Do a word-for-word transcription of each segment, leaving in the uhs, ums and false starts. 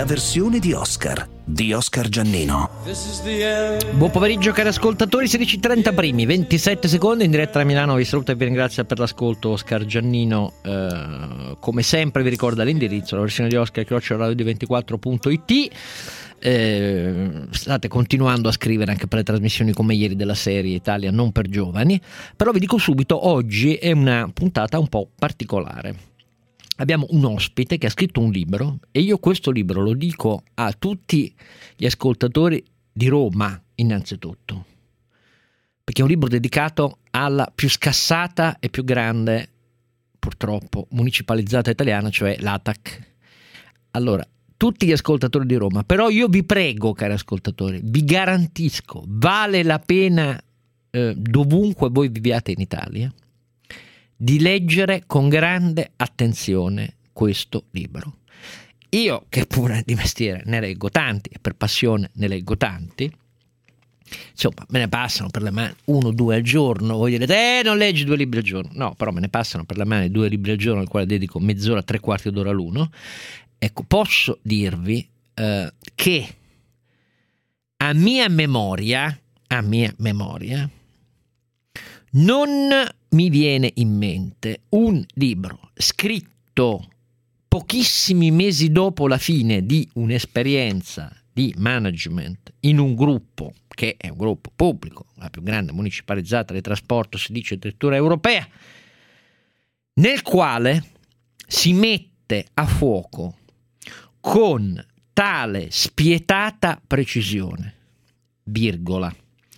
la versione di Oscar di Oscar Giannino. Buon pomeriggio cari ascoltatori, sedici e trenta primi, ventisette secondi in diretta da Milano. Vi saluto e vi ringrazio per l'ascolto. Oscar Giannino, eh, come sempre vi ricorda l'indirizzo, la versione di Oscar chiocciola radio ventiquattro punto it. Eh, state continuando a scrivere anche per le trasmissioni come ieri della serie Italia non per giovani, però vi dico subito, oggi è una puntata un po' particolare. Abbiamo un ospite che ha scritto un libro e io questo libro lo dico a tutti gli ascoltatori di Roma innanzitutto, perché è un libro dedicato alla più scassata e più grande, purtroppo, municipalizzata italiana, cioè l'A T A C. Allora, tutti gli ascoltatori di Roma, però io vi prego, cari ascoltatori, vi garantisco, vale la pena eh, dovunque voi viviate in Italia, di leggere con grande attenzione questo libro. Io, che pure di mestiere ne leggo tanti e per passione ne leggo tanti, insomma me ne passano per le mani uno o due al giorno. Voi direte, eh non leggi due libri al giorno. No, però me ne passano per le mani due libri al giorno al quale dedico mezz'ora, tre quarti d'ora l'uno. Ecco, posso dirvi eh, che a mia memoria, a mia memoria, non mi viene in mente un libro scritto pochissimi mesi dopo la fine di un'esperienza di management in un gruppo che è un gruppo pubblico, la più grande municipalizzata di trasporto, si dice addirittura europea, nel quale si mette a fuoco con tale spietata precisione, virgola,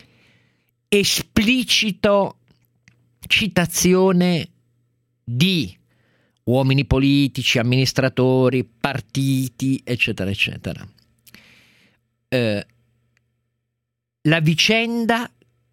esplicito citazione di uomini politici, amministratori, partiti, eccetera, eccetera. Eh, la vicenda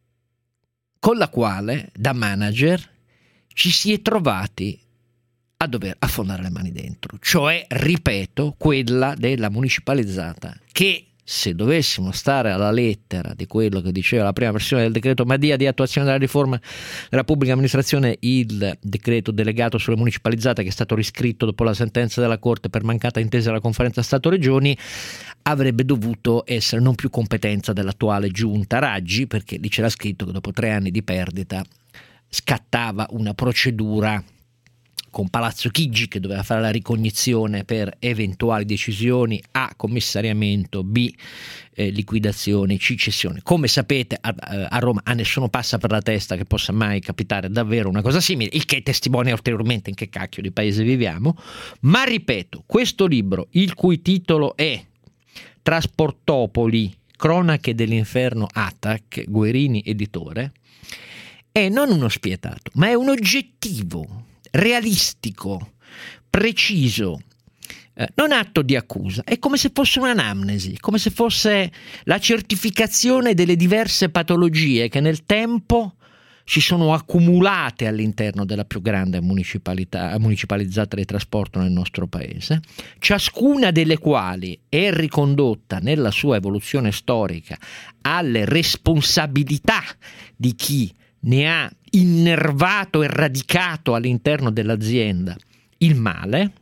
con la quale, da manager, ci si è trovati a dover affondare le mani dentro, cioè, ripeto, quella della municipalizzata, che se dovessimo stare alla lettera di quello che diceva la prima versione del decreto Madia di attuazione della riforma della pubblica amministrazione, il decreto delegato sulle municipalizzate, che è stato riscritto dopo la sentenza della Corte per mancata intesa della conferenza Stato-Regioni, avrebbe dovuto essere non più competenza dell'attuale giunta Raggi, perché lì c'era scritto che dopo tre anni di perdita scattava una procedura con Palazzo Chigi che doveva fare la ricognizione per eventuali decisioni, A, commissariamento, B, eh, liquidazione, C, cessione. Come sapete, a, a Roma a nessuno passa per la testa che possa mai capitare davvero una cosa simile, il che testimonia ulteriormente in che cacchio di paese viviamo. Ma ripeto, questo libro, il cui titolo è Trasportopoli, cronache dell'inferno A T A C, Guerini editore, è non uno spietato, ma è un oggettivo, realistico, preciso, eh, non atto di accusa, è come se fosse un'anamnesi, come se fosse la certificazione delle diverse patologie che nel tempo si sono accumulate all'interno della più grande municipalità, municipalizzata di trasporto nel nostro paese, ciascuna delle quali è ricondotta nella sua evoluzione storica alle responsabilità di chi ne ha innervato e radicato all'interno dell'azienda il male,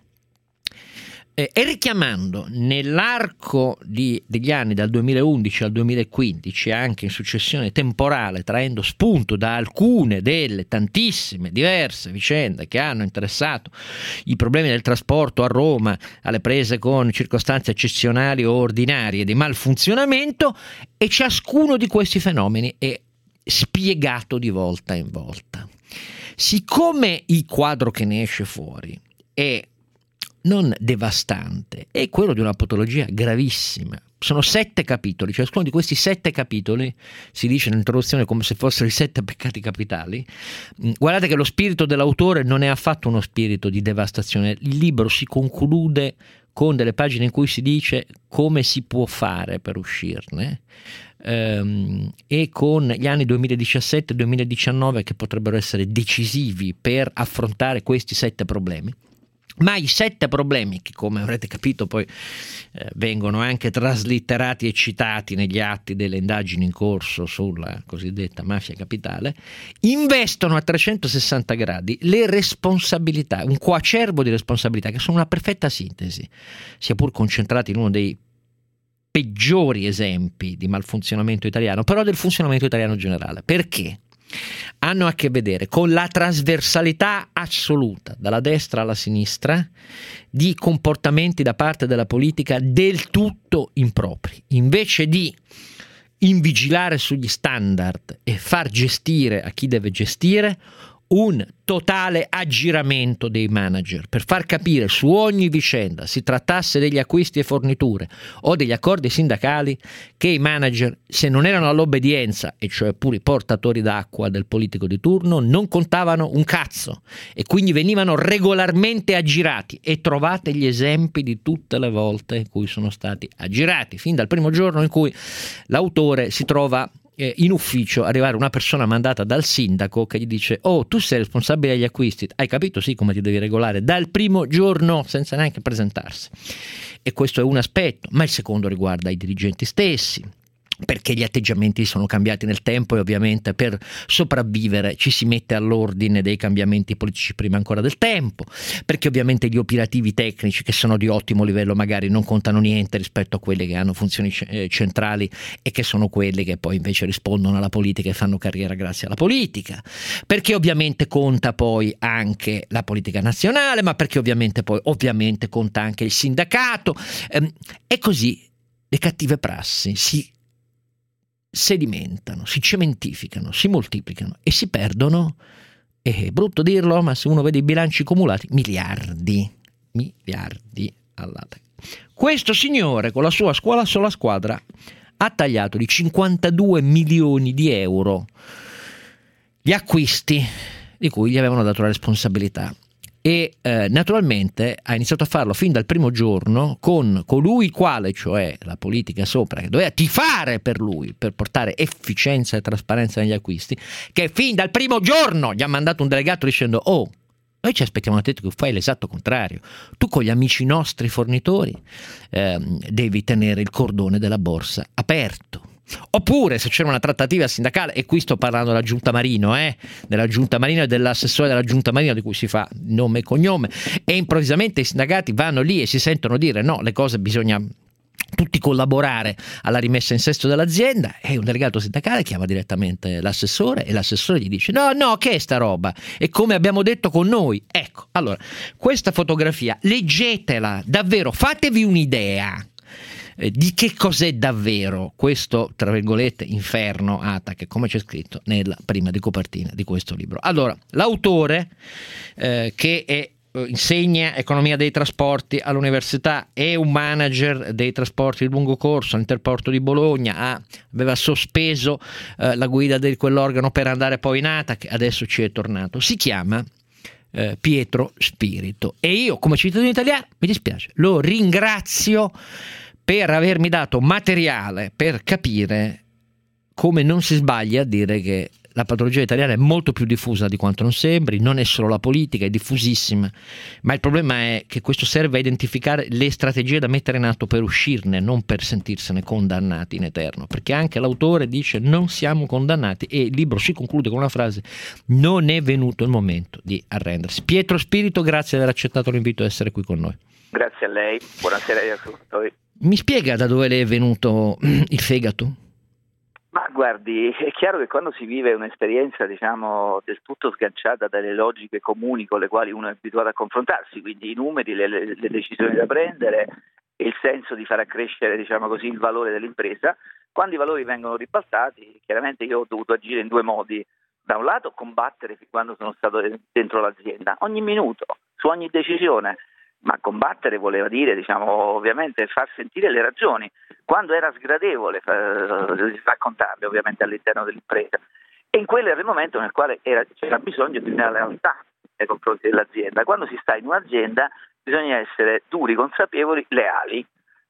eh, e richiamando nell'arco di, degli anni dal duemilaundici al duemilaquindici, anche in successione temporale, traendo spunto da alcune delle tantissime diverse vicende che hanno interessato i problemi del trasporto a Roma, alle prese con circostanze eccezionali o ordinarie di malfunzionamento, e ciascuno di questi fenomeni è spiegato di volta in volta. Siccome il quadro che ne esce fuori è non devastante, è quello di una patologia gravissima. Sono sette capitoli, ciascuno di questi sette capitoli, si dice nell'introduzione come se fossero i sette peccati capitali. Guardate che lo spirito dell'autore non è affatto uno spirito di devastazione. Il libro si conclude con delle pagine in cui si dice come si può fare per uscirne, ehm, e con gli anni duemiladiciassette duemiladiciannove che potrebbero essere decisivi per affrontare questi sette problemi. Ma i sette problemi, che come avrete capito poi eh, vengono anche traslitterati e citati negli atti delle indagini in corso sulla cosiddetta mafia capitale, investono a trecentosessanta gradi le responsabilità, un coacervo di responsabilità che sono una perfetta sintesi, sia pur concentrati in uno dei peggiori esempi di malfunzionamento italiano, però del funzionamento italiano generale. Perché? Hanno a che vedere con la trasversalità assoluta, dalla destra alla sinistra, di comportamenti da parte della politica del tutto impropri. Invece di invigilare sugli standard e far gestire a chi deve gestire, un totale aggiramento dei manager per far capire su ogni vicenda, si trattasse degli acquisti e forniture o degli accordi sindacali, che i manager, se non erano all'obbedienza, e cioè pure i portatori d'acqua del politico di turno, non contavano un cazzo e quindi venivano regolarmente aggirati. E trovate gli esempi di tutte le volte in cui sono stati aggirati, fin dal primo giorno in cui l'autore si trova in ufficio, arrivare una persona mandata dal sindaco che gli dice: oh, tu sei responsabile degli acquisti, hai capito sì come ti devi regolare, dal primo giorno, senza neanche presentarsi. E questo è un aspetto, ma il secondo riguarda i dirigenti stessi, perché gli atteggiamenti sono cambiati nel tempo e ovviamente per sopravvivere ci si mette all'ordine dei cambiamenti politici prima ancora del tempo, perché ovviamente gli operativi tecnici, che sono di ottimo livello, magari non contano niente rispetto a quelli che hanno funzioni centrali e che sono quelli che poi invece rispondono alla politica e fanno carriera grazie alla politica, perché ovviamente conta poi anche la politica nazionale, ma perché ovviamente poi ovviamente conta anche il sindacato, ehm, e così le cattive prassi si sedimentano, si cementificano, si moltiplicano e si perdono, è brutto dirlo, ma se uno vede i bilanci cumulati, miliardi, miliardi all'anno. Questo signore con la sua scuola sola squadra ha tagliato di cinquantadue milioni di euro gli acquisti di cui gli avevano dato la responsabilità. E eh, naturalmente ha iniziato a farlo fin dal primo giorno con colui il quale, cioè la politica sopra, che doveva tifare per lui per portare efficienza e trasparenza negli acquisti, che fin dal primo giorno gli ha mandato un delegato dicendo: oh, noi ci aspettiamo da te che fai l'esatto contrario, tu con gli amici nostri fornitori eh, devi tenere il cordone della borsa aperto. Oppure se c'era una trattativa sindacale, e qui sto parlando della Giunta Marino, eh, della Giunta Marino e dell'assessore della Giunta Marino di cui si fa nome e cognome, e improvvisamente i sindacati vanno lì e si sentono dire: no, le cose bisogna tutti collaborare alla rimessa in sesto dell'azienda, e un delegato sindacale chiama direttamente l'assessore e l'assessore gli dice: no, no, che è sta roba? E come abbiamo detto con noi. Ecco, allora, questa fotografia, leggetela, davvero, fatevi un'idea di che cos'è davvero questo, tra virgolette, inferno Atac, come c'è scritto nella prima di copertina di questo libro. Allora, l'autore eh, che è, insegna economia dei trasporti all'università, è un manager dei trasporti di lungo corso all'Interporto di Bologna, ha, aveva sospeso eh, la guida di quell'organo per andare poi in Atac, adesso ci è tornato, si chiama eh, Pietro Spirito, e io come cittadino italiano, mi dispiace, lo ringrazio per avermi dato materiale per capire come non si sbaglia a dire che la patologia italiana è molto più diffusa di quanto non sembri, non è solo la politica, è diffusissima, ma il problema è che questo serve a identificare le strategie da mettere in atto per uscirne, non per sentirsene condannati in eterno, perché anche l'autore dice: non siamo condannati, e il libro si conclude con una frase: non è venuto il momento di arrendersi. Pietro Spirito, grazie di aver accettato l'invito ad essere qui con noi. Grazie a lei, buonasera agli ascoltatori. Mi spiega da dove le è venuto il fegato? Ma guardi, è chiaro che quando si vive un'esperienza, diciamo, del tutto sganciata dalle logiche comuni con le quali uno è abituato a confrontarsi, quindi i numeri, le, le, le decisioni da prendere e il senso di far accrescere, diciamo così, il valore dell'impresa, quando i valori vengono ribaltati, chiaramente io ho dovuto agire in due modi. Da un lato combattere fin quando sono stato dentro l'azienda, ogni minuto, su ogni decisione. Ma combattere voleva dire, diciamo, ovviamente far sentire le ragioni, quando era sgradevole eh, raccontarle ovviamente all'interno dell'impresa, e in quello era il momento nel quale era, c'era bisogno di una lealtà nei confronti dell'azienda. Quando si sta in un'azienda bisogna essere duri, consapevoli, leali,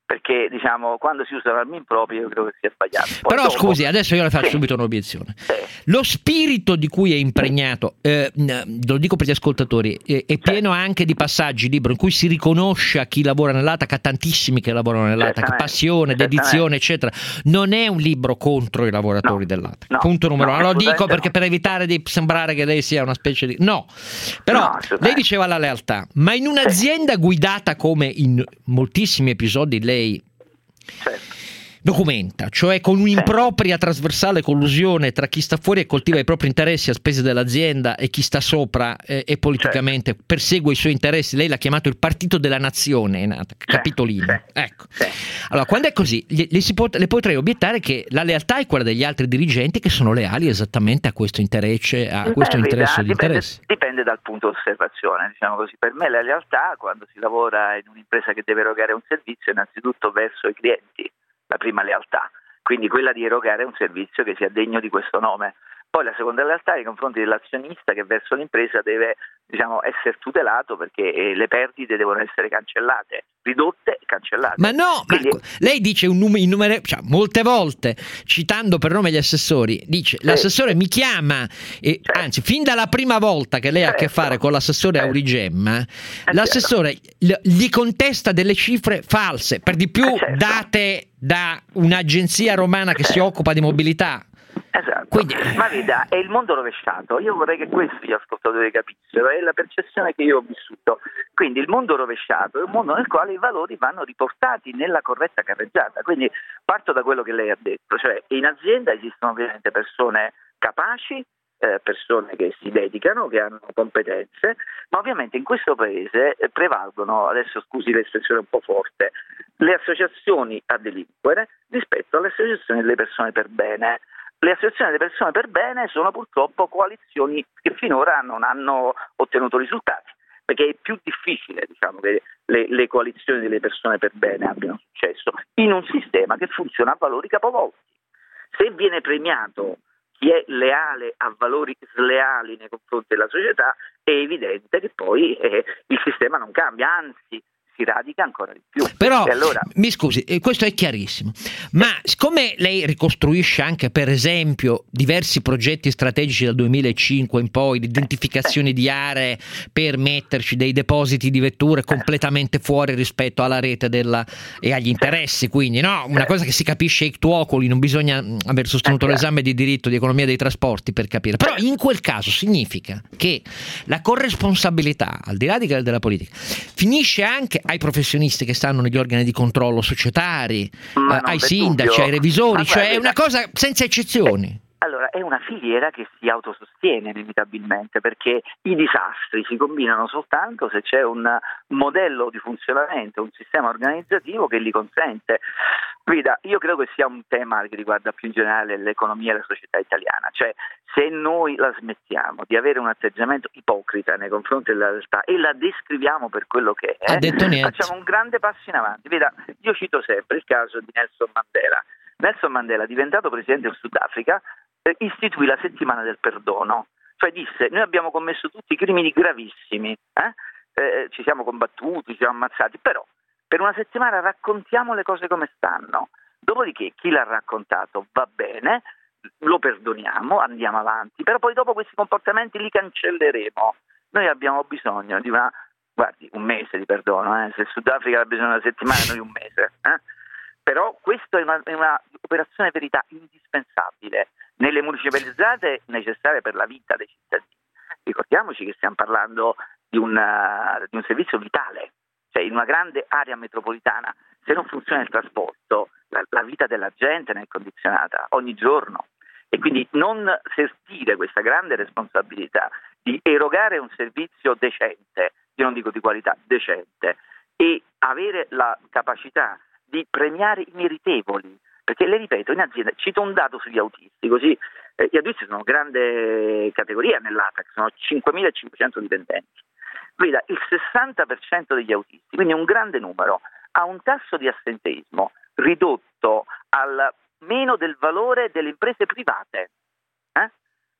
perché diciamo quando si usano armi improprie io credo che sia sbagliato. Poi Però dopo, scusi, adesso io le faccio sì, subito un'obiezione. sì. Lo spirito di cui è impregnato, eh, lo dico per gli ascoltatori, è, è pieno anche di passaggi libro in cui si riconosce a chi lavora nell'A T A C, a tantissimi che lavorano nell'A T A C, passione, dedizione, eccetera. Non è un libro contro i lavoratori no, dell'A T A C. No, Punto numero uno. No, lo dico perché no. per evitare di sembrare che lei sia una specie di... No, però no, lei diceva la lealtà, ma in un'azienda sì. guidata come in moltissimi episodi lei... Certo. documenta, cioè con un'impropria trasversale collusione tra chi sta fuori e coltiva i propri interessi a spese dell'azienda e chi sta sopra eh, e politicamente certo. persegue i suoi interessi. Lei l'ha chiamato il partito della nazione, nata, capitolino. Sì. Ecco. Sì. Allora, quando è così, le, le, si pot- le potrei obiettare che la lealtà è quella degli altri dirigenti che sono leali esattamente a questo interesse, a questo Beh, interesse di interessi. Dipende dal punto di osservazione, diciamo così. Per me la lealtà, quando si lavora in un'impresa che deve erogare un servizio, innanzitutto verso i clienti. La prima lealtà, quindi quella di erogare un servizio che sia degno di questo nome. Poi la seconda lealtà nei confronti dell'azionista che verso l'impresa deve, diciamo, essere tutelato perché le perdite devono essere cancellate, ridotte e cancellate. Ma no, quindi, ma lei dice un numero, numero cioè, molte volte, citando per nome gli assessori, dice sì, l'assessore sì. mi chiama, e, certo. anzi fin dalla prima volta che lei certo. ha a che fare con l'assessore certo. Aurigemma, è l'assessore certo. gli contesta delle cifre false, per di più certo. date da un'agenzia romana che si occupa di mobilità. Esatto, Quindi... ma veda, è il mondo rovesciato. Io vorrei che questo gli ascoltatori capissero, è la percezione che io ho vissuto. Quindi il mondo rovesciato è un mondo nel quale i valori vanno riportati nella corretta carreggiata. Quindi parto da quello che lei ha detto, cioè in azienda esistono ovviamente persone capaci, eh, persone che si dedicano, che hanno competenze, ma ovviamente in questo paese prevalgono, adesso scusi l'espressione un po' forte, le associazioni a delinquere rispetto alle associazioni delle persone per bene. Le associazioni delle persone per bene sono purtroppo coalizioni che finora non hanno ottenuto risultati, perché è più difficile, diciamo, che le, le coalizioni delle persone per bene abbiano successo in un sistema che funziona a valori capovolti. Se viene premiato chi è leale a valori sleali nei confronti della società, è evidente che poi eh, il sistema non cambia, anzi si radica ancora di più. Però, e allora... mi scusi, questo è chiarissimo, ma siccome lei ricostruisce anche per esempio diversi progetti strategici dal duemilacinque in poi, l'identificazione di aree per metterci dei depositi di vetture completamente fuori rispetto alla rete della, e agli interessi, quindi no, una cosa che si capisce ictu oculi, non bisogna aver sostenuto l'esame di diritto di economia dei trasporti per capire, però in quel caso significa che la corresponsabilità, al di là di quella della politica, finisce anche ai professionisti che stanno negli organi di controllo societari, eh, ai sindaci, dubbio. ai revisori, ma cioè guarda, è una cosa senza eccezioni. Allora, è una filiera che si autosostiene inevitabilmente, perché i disastri si combinano soltanto se c'è un modello di funzionamento, un sistema organizzativo che li consente. Guida, io credo che sia un tema che riguarda più in generale l'economia e la società italiana, cioè se noi la smettiamo di avere un atteggiamento ipocrita nei confronti della realtà e la descriviamo per quello che è, facciamo un grande passo in avanti. Veda, io cito sempre il caso di Nelson Mandela. Nelson Mandela, diventato presidente del Sudafrica, eh, istituì la settimana del perdono, cioè disse: noi abbiamo commesso tutti crimini gravissimi, eh? Eh, ci siamo combattuti, ci siamo ammazzati, però per una settimana raccontiamo le cose come stanno, dopodiché chi l'ha raccontato va bene, lo perdoniamo, andiamo avanti, però poi dopo questi comportamenti li cancelleremo. Noi abbiamo bisogno di una, guardi, un mese di perdono, eh? Se il Sudafrica ha bisogno di una settimana, noi un mese, eh? Però questa è una, è una operazione verità indispensabile nelle municipalizzate, necessarie per la vita dei cittadini. Ricordiamoci che stiamo parlando di, una, di un servizio vitale, cioè in una grande area metropolitana, se non funziona il trasporto, la, la vita della gente ne è condizionata ogni giorno. E quindi non sentire questa grande responsabilità di erogare un servizio decente, io non dico di qualità, decente, e avere la capacità di premiare i meritevoli, perché le ripeto, in azienda, cito un dato sugli autisti, così eh, gli autisti sono una grande categoria nell'A T A C, sono cinquemilacinquecento dipendenti. Veda, il sessanta per cento degli autisti, quindi un grande numero, ha un tasso di assenteismo ridotto al meno del valore delle imprese private. Eh?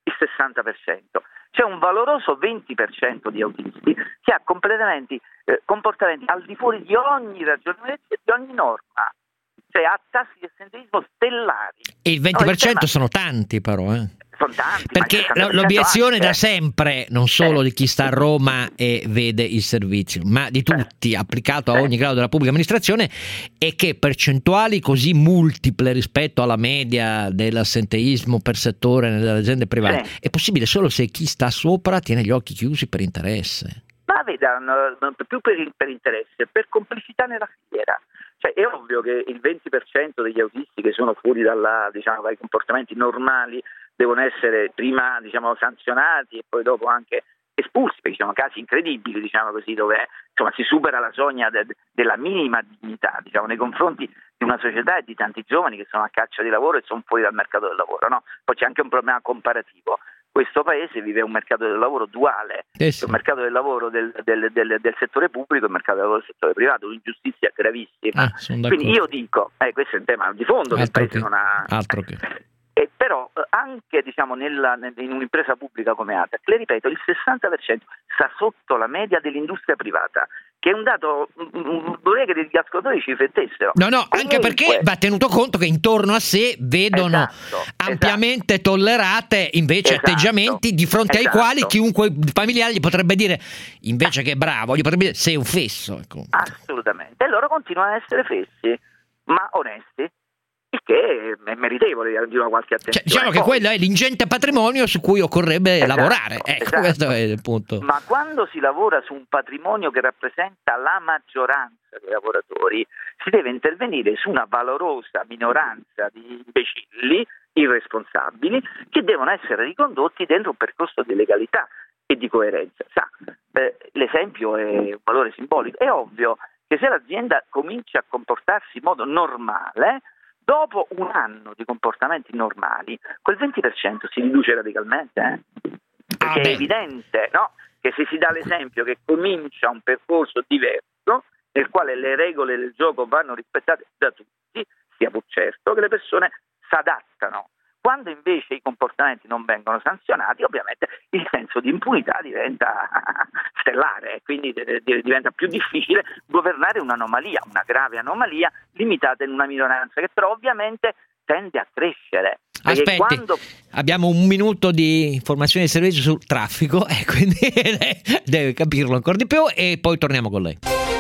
il sessanta per cento. C'è un valoroso venti per cento di autisti che ha completamente eh, comportamenti al di fuori di ogni ragionevolezza e di ogni norma, cioè ha tassi di assenteismo stellari. E il venti per cento no, il tema... sono tanti però, eh. Sono tanti, perché l'obiezione anche. da sempre, non solo eh. di chi sta a Roma e vede il servizio, ma di tutti, eh. applicato a ogni grado della pubblica amministrazione, è che percentuali così multiple rispetto alla media dell'assenteismo per settore nelle aziende private sì. è possibile solo se chi sta sopra tiene gli occhi chiusi per interesse. Ma veda, no, più per, per interesse, per complicità nella filiera. Cioè, è ovvio che il venti per cento degli autisti che sono fuori dalla, diciamo, dai comportamenti normali devono essere prima, diciamo, sanzionati e poi dopo anche espulsi, perché ci sono casi incredibili, diciamo così, dove insomma si supera la soglia de, della minima dignità, diciamo, nei confronti di una società e di tanti giovani che sono a caccia di lavoro e sono fuori dal mercato del lavoro, no? Poi c'è anche un problema comparativo. Questo paese vive un mercato del lavoro duale, eh sì. un mercato del lavoro del, del, del, del settore pubblico e un mercato del lavoro del settore privato, un'ingiustizia gravissima. Ah, Quindi io dico, eh, questo è un tema di fondo che il paese che, non ha. Altro che. Eh, però anche diciamo nella, in un'impresa pubblica come ATAC, le ripeto, il sessanta per cento sta sotto la media dell'industria privata, che è un dato, vorrei che gli ascoltatori ci riflettessero. No, no, Comunque, anche perché va tenuto conto che intorno a sé vedono esatto, ampiamente esatto. tollerate invece esatto, atteggiamenti di fronte esatto. ai quali chiunque familiare gli potrebbe dire, invece che bravo, gli potrebbe dire sei un fesso. Ecco. Assolutamente, e loro continuano ad essere fessi, ma onesti. Il che è meritevole di una qualche attenzione. Cioè, diciamo che Poi, quello è l'ingente patrimonio su cui occorrebbe esatto, lavorare. Ecco, esatto. questo è il punto. Ma quando si lavora su un patrimonio che rappresenta la maggioranza dei lavoratori, si deve intervenire su una valorosa minoranza di imbecilli, irresponsabili, che devono essere ricondotti dentro un percorso di legalità e di coerenza. Sa, eh, l'esempio è un valore simbolico. È ovvio che se l'azienda comincia a comportarsi in modo normale, dopo un anno di comportamenti normali, quel venti per cento si riduce radicalmente, eh? Perché ah, è evidente, no? Che se si dà l'esempio che comincia un percorso diverso, nel quale le regole del gioco vanno rispettate da tutti, sia pur certo che le persone si adattano. Quando invece i comportamenti non vengono sanzionati, ovviamente il senso di impunità diventa stellare, quindi diventa più difficile governare un'anomalia, una grave anomalia limitata in una minoranza che però ovviamente tende a crescere. Aspetti, quando... abbiamo un minuto di informazioni di servizio sul traffico e quindi deve capirlo ancora di più e poi torniamo con lei.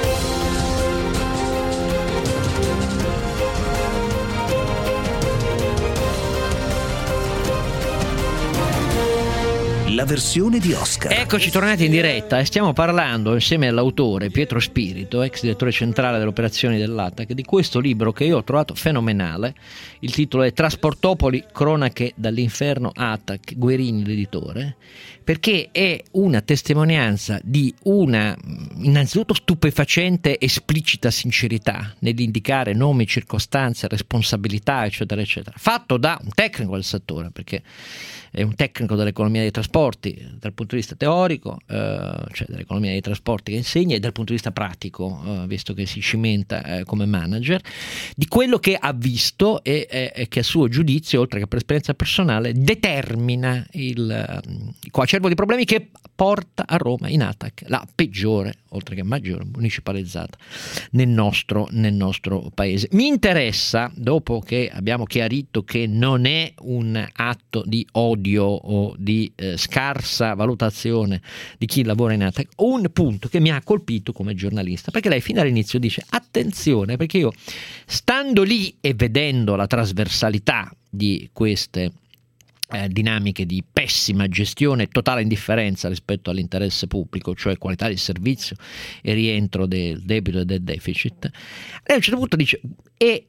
La versione di Oscar. Eccoci tornati in diretta e stiamo parlando insieme all'autore Pietro Spirito, ex direttore centrale delle operazioni dell'ATAC, di questo libro che io ho trovato fenomenale. Il titolo è Trasportopoli, cronache dall'inferno ATAC, Guerini l'editore, perché è una testimonianza di una innanzitutto stupefacente esplicita sincerità nell'indicare nomi, circostanze, responsabilità, eccetera eccetera, fatto da un tecnico del settore, perché è un tecnico dell'economia dei trasporti dal punto di vista teorico, eh, cioè dell'economia dei trasporti che insegna, e dal punto di vista pratico, eh, visto che si cimenta eh, come manager, di quello che ha visto e, e, e che a suo giudizio, oltre che per esperienza personale, determina il, il coacervo di problemi che porta a Roma in ATAC la peggiore, oltre che maggiore, municipalizzata nel nostro, nel nostro paese. Mi interessa, dopo che abbiamo chiarito che non è un atto di odio o di eh, scarsa valutazione di chi lavora in ATAC, un punto che mi ha colpito come giornalista, perché lei fino all'inizio dice attenzione, perché io stando lì e vedendo la trasversalità di queste Eh, dinamiche di pessima gestione e totale indifferenza rispetto all'interesse pubblico, cioè qualità del servizio e rientro del debito e del deficit, lei a un certo punto dice, e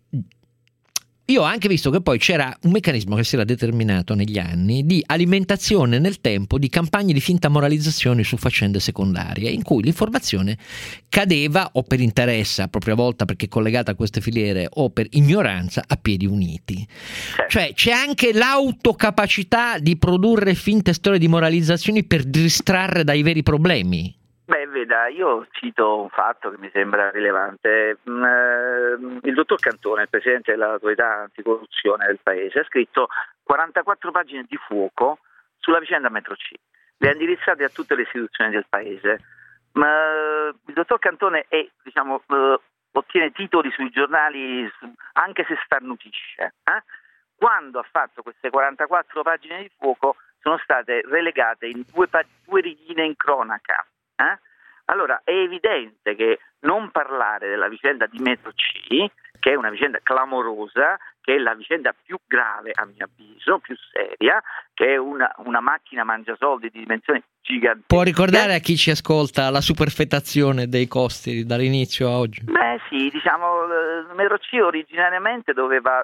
io ho anche visto che poi c'era un meccanismo che si era determinato negli anni di alimentazione nel tempo di campagne di finta moralizzazione su faccende secondarie, in cui l'informazione cadeva o per interesse a propria volta perché collegata a queste filiere o per ignoranza a piedi uniti. Cioè c'è anche l'autocapacità di produrre finte storie di moralizzazioni per distrarre dai veri problemi. Beh, veda, io cito un fatto che mi sembra rilevante. Il dottor Cantone, il presidente dell'autorità anticorruzione del paese, ha scritto quarantaquattro pagine di fuoco sulla vicenda Metro C, le ha indirizzate a tutte le istituzioni del paese, ma il dottor Cantone è, diciamo, eh, ottiene titoli sui giornali anche se starnutisce. Eh? Quando ha fatto queste quarantaquattro pagine di fuoco sono state relegate in due, due righine in cronaca. Eh? Allora è evidente che non parlare della vicenda di Metro C, che è una vicenda clamorosa, che è la vicenda più grave a mio avviso, più seria, che è una, una macchina mangiasoldi di dimensioni gigantesche. Può ricordare a chi ci ascolta la superfettazione dei costi dall'inizio a oggi? Beh sì, diciamo, Metro C originariamente doveva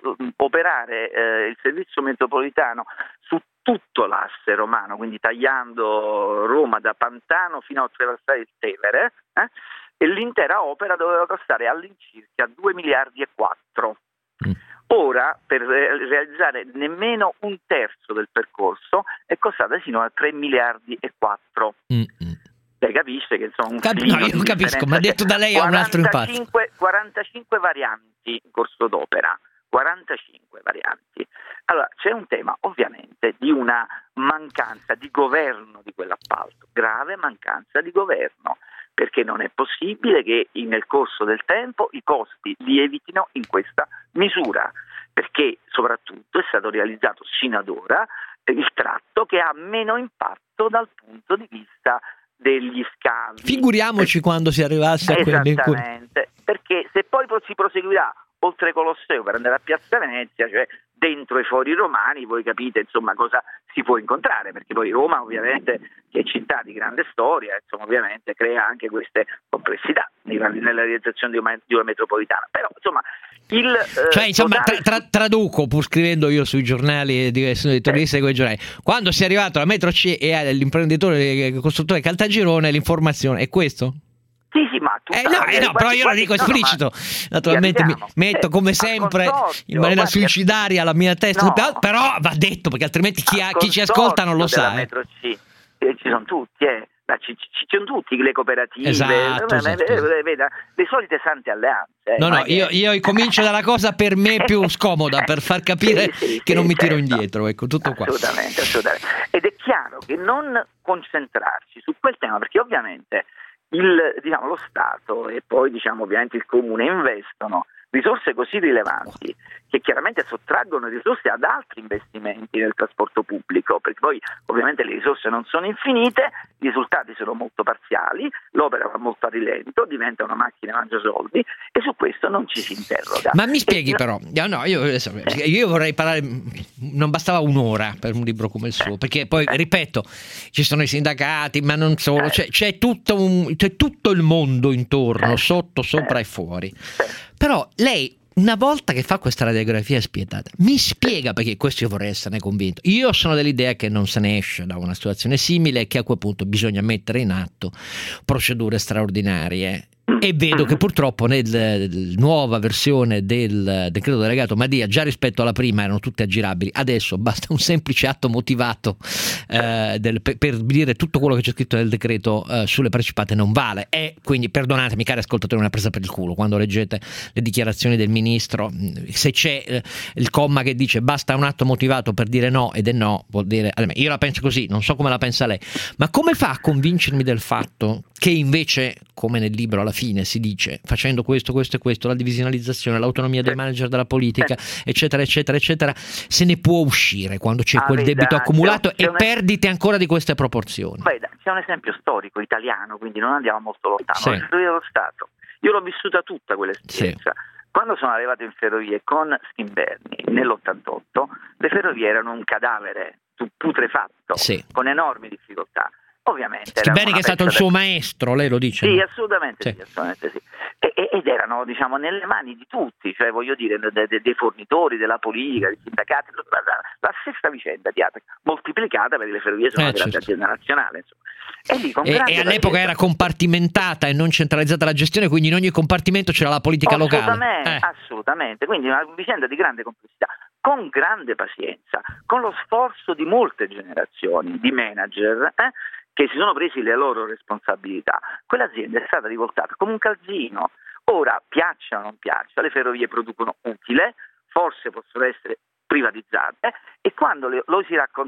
operare eh, il servizio metropolitano su tutto l'asse romano, quindi tagliando Roma da Pantano fino a attraversare il Tevere, eh? E l'intera opera doveva costare all'incirca due miliardi e quattro. Mm. Ora, per realizzare nemmeno un terzo del percorso, è costata sino a tre miliardi e quattro. Mm-hmm. Lei capisce che insomma un Cap- no, io capisco, ma detto da lei ha un altro impatto. quarantacinque varianti in corso d'opera. quarantacinque varianti. Allora, c'è un tema ovviamente di una mancanza di governo di quell'appalto, grave mancanza di governo, perché non è possibile che nel corso del tempo i costi lievitino in questa misura, perché soprattutto è stato realizzato sino ad ora il tratto che ha meno impatto dal punto di vista degli scavi. Figuriamoci eh, quando si arrivasse a quelli. Esattamente, perché se poi si proseguirà oltre Colosseo per andare a Piazza Venezia, cioè dentro i fori romani, voi capite insomma cosa si può incontrare, perché poi Roma ovviamente, che è città di grande storia, insomma ovviamente crea anche queste complessità nella realizzazione di una, di una metropolitana, però insomma il eh, cioè insomma tra, tra, traduco, pur scrivendo io sui giornali di editorialista di quei giornali, quando si è arrivato alla Metro C e all'imprenditore il costruttore Caltagirone, l'informazione è questo? Sì, sì, ma tu eh no, eh no, però io lo dico esplicito. No, naturalmente mi metto come sempre in maniera suicidaria la mia testa, no, però va detto perché altrimenti chi, ha, chi ci ascolta non lo sa. Metro C, eh, ci sono tutti, eh. Ci, ci, ci sono tutti, le cooperative, esatto, esatto. Eh, veda, le solite sante alleanze. Eh, no, no, io, io comincio dalla cosa per me più scomoda, per far capire sì, sì, che sì, non mi tiro certo. indietro, ecco, tutto qua. Assolutamente, assolutamente. Ed è chiaro che non concentrarci su quel tema, perché ovviamente il, diciamo, lo Stato e poi diciamo ovviamente il Comune investono risorse così rilevanti che chiaramente sottraggono risorse ad altri investimenti nel trasporto pubblico, perché poi ovviamente le risorse non sono infinite, i risultati sono molto parziali, l'opera va molto a rilento, diventa una macchina mangia soldi e su questo non ci si interroga. Ma mi spieghi e, però, no, no, io, io vorrei parlare, non bastava un'ora per un libro come il suo, perché poi ripeto, ci sono i sindacati, ma non solo, c'è, c'è, tutto, un, c'è tutto il mondo intorno, sotto, sopra e fuori. Però lei, una volta che fa questa radiografia spietata, mi spiega, perché questo io vorrei esserne convinto. Io sono dell'idea che non se ne esce da una situazione simile e che a quel punto bisogna mettere in atto procedure straordinarie. E vedo che purtroppo nella nuova versione del decreto delegato Madia, già rispetto alla prima erano tutte aggirabili, adesso basta un semplice atto motivato eh, del, per, per dire tutto quello che c'è scritto nel decreto eh, sulle partecipate non vale. E quindi perdonatemi cari ascoltatori, una presa per il culo quando leggete le dichiarazioni del ministro, se c'è eh, il comma che dice basta un atto motivato per dire no ed è no, vuol dire, io la penso così, non so come la pensa lei, ma come fa a convincermi del fatto che invece, come nel libro alla fine si dice, facendo questo, questo e questo, la divisionalizzazione, l'autonomia dei manager della politica, eccetera, eccetera, eccetera, se ne può uscire quando c'è ah, quel veda, debito accumulato c'è, c'è e un... perdite ancora di queste proporzioni? Veda, c'è un esempio storico italiano, quindi non andiamo molto lontano. Sì. La Ferrovia dello Stato. Io l'ho vissuta tutta quell'esperienza. Sì. Quando sono arrivato in ferrovie con Schimberni nell'ottantotto, le ferrovie erano un cadavere putrefatto, sì, con enormi difficoltà. Ovviamente Schimberni che è stato il suo maestro, lei lo dice? Sì, assolutamente sì, sì, assolutamente sì. E, ed erano, diciamo, nelle mani di tutti, cioè voglio dire, de, de, dei fornitori, della politica, dei sindacati, la, la, la stessa vicenda di Atec, moltiplicata perché le ferrovie sono eh, della certo. azienda nazionale. Insomma. E, lì, con e, e all'epoca pazienza, era compartimentata e non centralizzata la gestione, quindi in ogni compartimento c'era la politica assolutamente, locale. Eh. Assolutamente, quindi una vicenda di grande complessità, con grande pazienza, con lo sforzo di molte generazioni di manager, eh, che si sono presi le loro responsabilità. Quell'azienda è stata rivoltata come un calzino. Ora, piaccia o non piaccia, le ferrovie producono utile, forse possono essere privatizzate, e quando le, lo si raccontava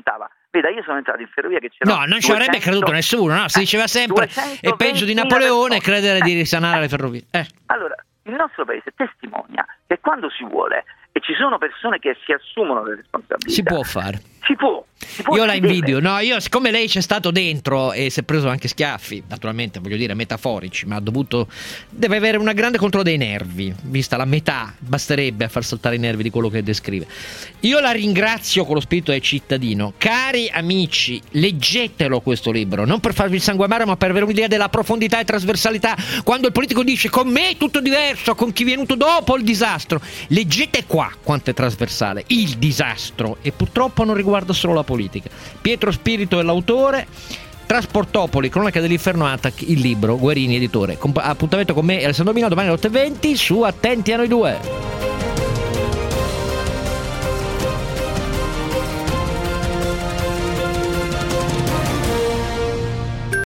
Veda, io sono entrato in ferrovia che c'era. No, non ci avrebbe creduto nessuno, no? Si eh, diceva sempre è peggio di Napoleone credere di risanare le ferrovie. Eh. Allora, il nostro paese testimonia che quando si vuole e ci sono persone che si assumono le responsabilità, si può fare. Si può. Si può io la invidio, deve. no, io siccome lei c'è stato dentro e si è preso anche schiaffi, naturalmente voglio dire metaforici, ma ha dovuto deve avere una grande controllo dei nervi, vista la metà, basterebbe a far saltare i nervi di quello che descrive. Io la ringrazio con lo spirito del cittadino. Cari amici, leggetelo questo libro, non per farvi il sangue amaro, ma per avere un'idea della profondità e trasversalità. Quando il politico dice con me è tutto diverso, con chi è venuto dopo il disastro, leggete qua quanto è trasversale il disastro, e purtroppo non riguarda solo la politica. Pietro Spirito è l'autore. Trasportopoli, cronaca dell'inferno Attac, il libro, Guerini editore. Comp- appuntamento con me Alessandro Mina domani alle otto e venti su Attenti a noi due.